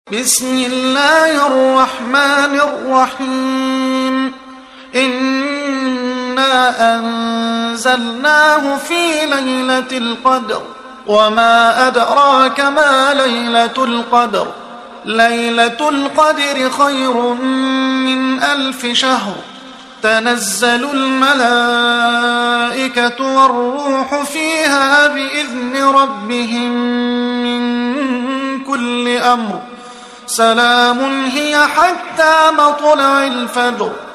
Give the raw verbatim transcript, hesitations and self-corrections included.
بسم الله الرحمن الرحيم إنا أنزلناه في ليلة القدر وما أدراك ما ليلة القدر ليلة القدر خير من ألف شهر تنزل الملائكة والروح فيها بإذن ربهم من كل أمر سلام هي حتى مطلع الفجر